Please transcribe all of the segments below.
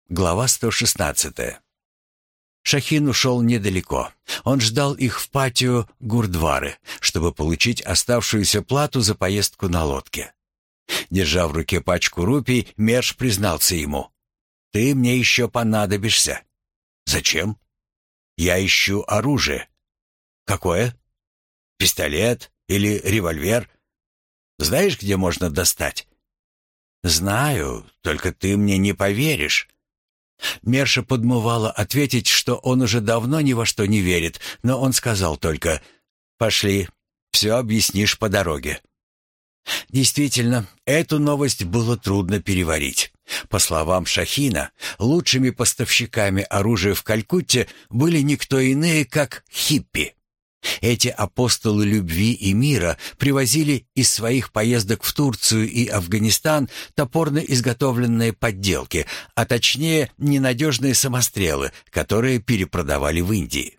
Глава 116. Шахин ушел недалеко. Он ждал их в патио Гурдвары, чтобы получить оставшуюся плату за поездку на лодке. Держа в руке пачку рупий, Мерш признался ему: «Ты мне еще понадобишься». «Зачем?» «Я ищу оружие». «Какое? Пистолет или револьвер? Знаешь, где можно достать?» «Знаю, только ты мне не поверишь». Мерша подмывала ответить, что он уже давно ни во что не верит, но он сказал только: «Пошли, все объяснишь по дороге». Действительно, эту новость было трудно переварить. По словам Шахина, лучшими поставщиками оружия в Калькутте были никто иные, как хиппи. Эти апостолы любви и мира привозили из своих поездок в Турцию и Афганистан топорно изготовленные подделки, а точнее ненадежные самострелы, которые перепродавали в Индии.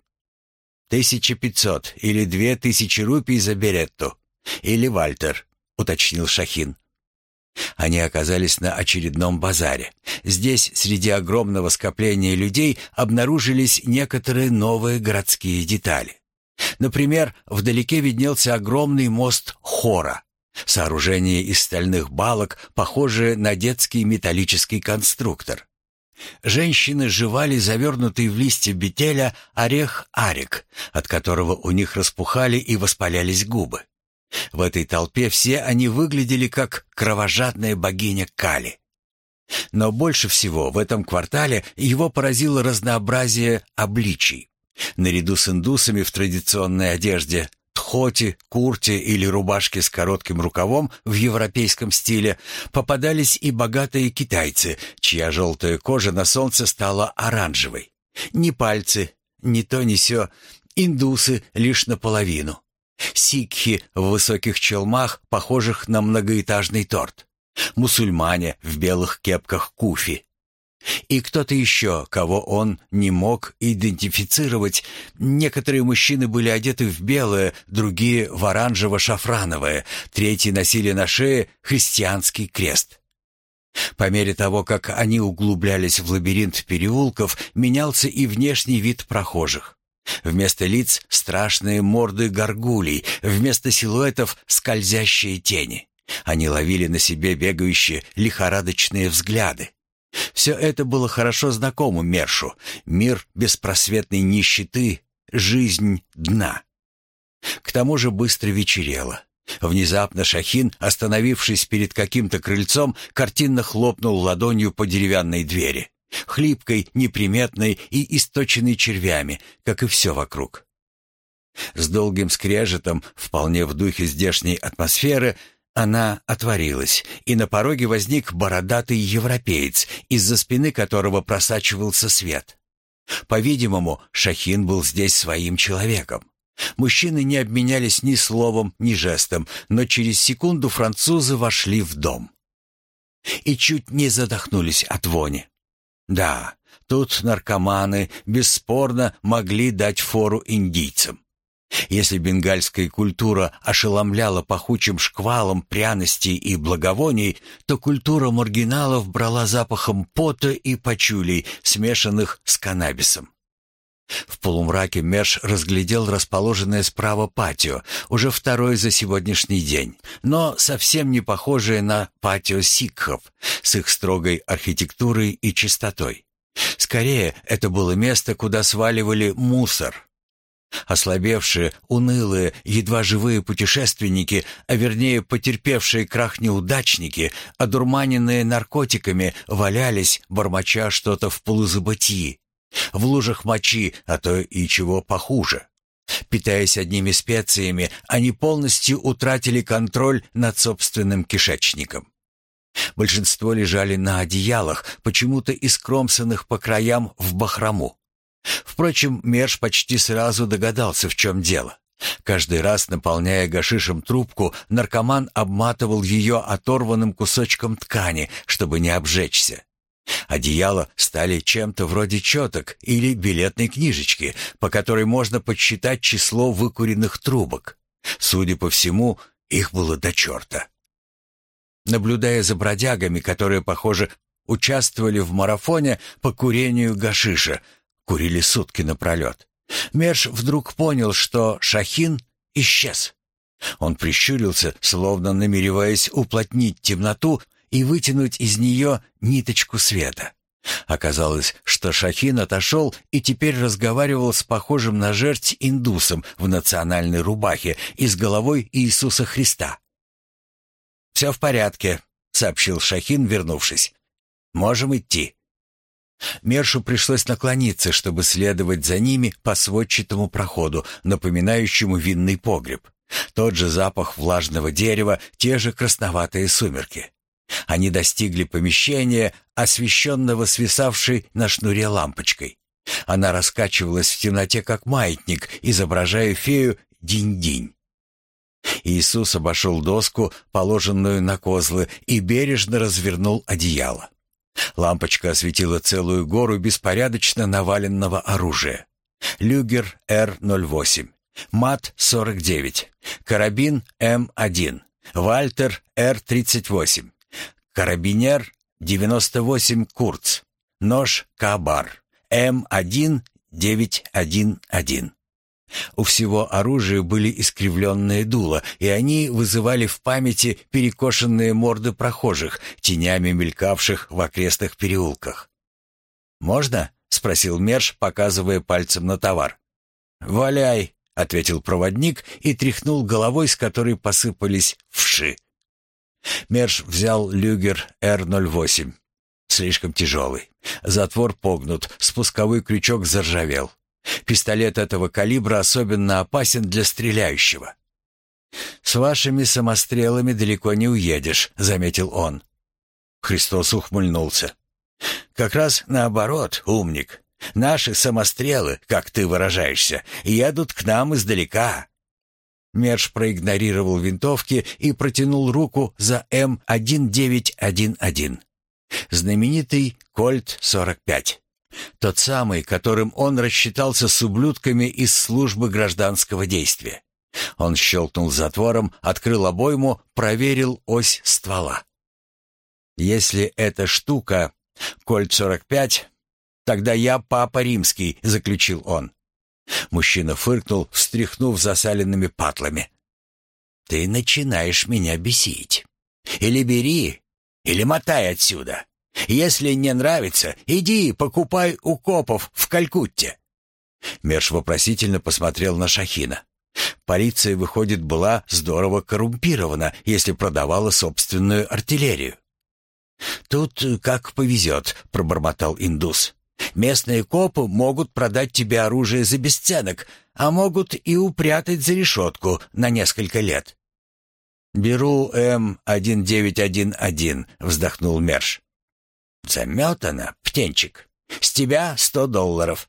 1500 или 2000 рупий за беретту. Или Вальтер, уточнил Шахин. Они оказались на очередном базаре. Здесь, среди огромного скопления людей, обнаружились некоторые новые городские детали. Например, вдалеке виднелся огромный мост Хора, сооружение из стальных балок, похожее на детский металлический конструктор. Женщины жевали завернутый в листья бетеля орех арик, от которого у них распухали и воспалялись губы. В этой толпе все они выглядели как кровожадная богиня Кали. Но больше всего в этом квартале его поразило разнообразие обличий. Наряду с индусами в традиционной одежде, тхоти, курте или рубашке с коротким рукавом в европейском стиле, попадались и богатые китайцы, чья желтая кожа на солнце стала оранжевой. Ни пальцы, ни то ни сё, индусы лишь наполовину. Сикхи в высоких челмах, похожих на многоэтажный торт. Мусульмане в белых кепках куфи. И кто-то еще, кого он не мог идентифицировать. Некоторые мужчины были одеты в белое, другие в оранжево-шафрановое, третьи носили на шее христианский крест. По мере того, как они углублялись в лабиринт переулков, менялся и внешний вид прохожих. Вместо лиц страшные морды горгулей, вместо силуэтов скользящие тени. Они ловили на себе бегающие лихорадочные взгляды. Все это было хорошо знакомо Мершу. Мир беспросветной нищеты, жизнь дна. К тому же быстро вечерело. Внезапно Шахин, остановившись перед каким-то крыльцом, картинно хлопнул ладонью по деревянной двери. Хлипкой, неприметной и источенной червями, как и все вокруг. С долгим скрежетом, вполне в духе здешней атмосферы, она отворилась, и на пороге возник бородатый европеец, из-за спины которого просачивался свет. По-видимому, Шахин был здесь своим человеком. Мужчины не обменялись ни словом, ни жестом, но через секунду французы вошли в дом. И чуть не задохнулись от вони. Да, тут наркоманы бесспорно могли дать фору индийцам. Если бенгальская культура ошеломляла пахучим шквалом пряностей и благовоний, то культура маргиналов брала запахом пота и пачулей, смешанных с каннабисом. В полумраке Мерш разглядел расположенное справа патио, уже второе за сегодняшний день, но совсем не похожее на патио сикхов с их строгой архитектурой и чистотой. Скорее, это было место, куда сваливали мусор. Ослабевшие, унылые, едва живые путешественники, а вернее потерпевшие крах неудачники, одурманенные наркотиками, валялись, бормоча что-то в полузабытии, в лужах мочи, а то и чего похуже. Питаясь одними специями, они полностью утратили контроль над собственным кишечником. Большинство лежали на одеялах, почему-то искромсанных по краям в бахрому. Впрочем, Мерш почти сразу догадался, в чем дело. Каждый раз, наполняя гашишем трубку, наркоман обматывал ее оторванным кусочком ткани, чтобы не обжечься. Одеяла стали чем-то вроде четок или билетной книжечки, по которой можно подсчитать число выкуренных трубок. Судя по всему, их было до черта. Наблюдая за бродягами, которые, похоже, участвовали в марафоне по курению гашиша, курили сутки напролет. Мерш вдруг понял, что Шахин исчез. Он прищурился, словно намереваясь уплотнить темноту и вытянуть из нее ниточку света. Оказалось, что Шахин отошел и теперь разговаривал с похожим на жерть индусом в национальной рубахе и с головой Иисуса Христа. «Все в порядке», — сообщил Шахин, вернувшись. «Можем идти». Мершу пришлось наклониться, чтобы следовать за ними по сводчатому проходу, напоминающему винный погреб. Тот же запах влажного дерева, те же красноватые сумерки. Они достигли помещения, освещенного свисавшей на шнуре лампочкой. Она раскачивалась в темноте, как маятник, изображая фею Динь-Динь. Иисус обошел доску, положенную на козлы, и бережно развернул одеяло. Лампочка осветила целую гору беспорядочно наваленного оружия. Люгер Р-08, МАТ-49, карабин М1, Вальтер Р-38, карабинер 98 Курц, нож Кабар М1-911. У всего оружия были искривленные дула, и они вызывали в памяти перекошенные морды прохожих, тенями мелькавших в окрестных переулках. «Можно?» — спросил Мерш, показывая пальцем на товар. «Валяй!» — ответил проводник и тряхнул головой, с которой посыпались вши. Мерш взял люгер Р-08. Слишком тяжелый. Затвор погнут, спусковой крючок заржавел. Пистолет этого калибра особенно опасен для стреляющего. «С вашими самострелами далеко не уедешь», — заметил он. Христос ухмыльнулся. «Как раз наоборот, умник. Наши самострелы, как ты выражаешься, едут к нам издалека». Мерш проигнорировал винтовки и протянул руку за М1911. Знаменитый Кольт-45. Тот самый, которым он рассчитался с ублюдками из службы гражданского действия. Он щелкнул затвором, открыл обойму, проверил ось ствола. «Если эта штука Кольт-45, тогда я папа римский», — заключил он. Мужчина фыркнул, встряхнув засаленными патлами. «Ты начинаешь меня бесить. Или бери, или мотай отсюда. Если не нравится, иди покупай у копов в Калькутте». Мерш вопросительно посмотрел на Шахина. Полиция, выходит, была здорово коррумпирована, если продавала собственную артиллерию. «Тут как повезет», — пробормотал индус. «Местные копы могут продать тебе оружие за бесценок, а могут и упрятать за решетку на несколько лет». «Беру М1911», — вздохнул Мерш. «Заметано, птенчик. С тебя $100.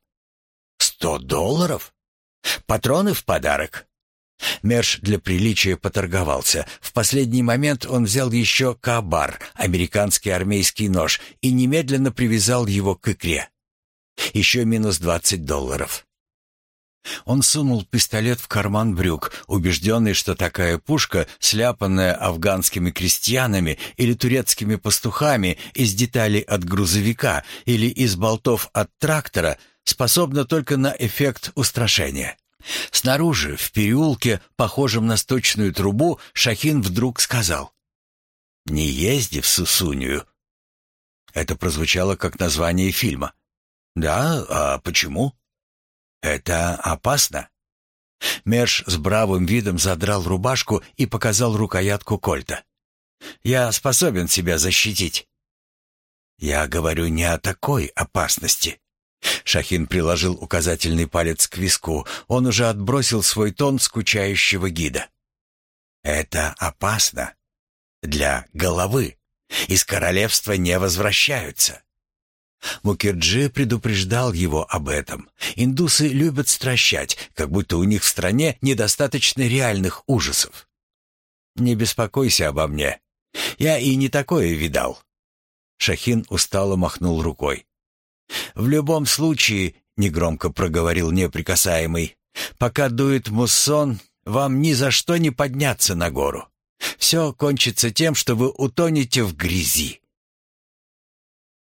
$100? Патроны в подарок». Мерш для приличия поторговался. В последний момент он взял еще Кабар, американский армейский нож, и немедленно привязал его к икре. Еще минус $20. Он сунул пистолет в карман брюк, убежденный, что такая пушка, сляпанная афганскими крестьянами или турецкими пастухами из деталей от грузовика или из болтов от трактора, способна только на эффект устрашения. Снаружи, в переулке, похожем на сточную трубу, Шахин вдруг сказал: «Не езди в Сусунью». Это прозвучало как название фильма. «Да? А почему?» «Это опасно». Мерш с бравым видом задрал рубашку и показал рукоятку кольта. «Я способен себя защитить». «Я говорю не о такой опасности». Шахин приложил указательный палец к виску. Он уже отбросил свой тон скучающего гида. «Это опасно. Для головы. Из королевства не возвращаются». Мукерджи предупреждал его об этом. Индусы любят стращать, как будто у них в стране недостаточно реальных ужасов. «Не беспокойся обо мне. Я и не такое видал». Шахин устало махнул рукой. «В любом случае», — негромко проговорил неприкасаемый, «пока дует муссон, вам ни за что не подняться на гору. Все кончится тем, что вы утонете в грязи».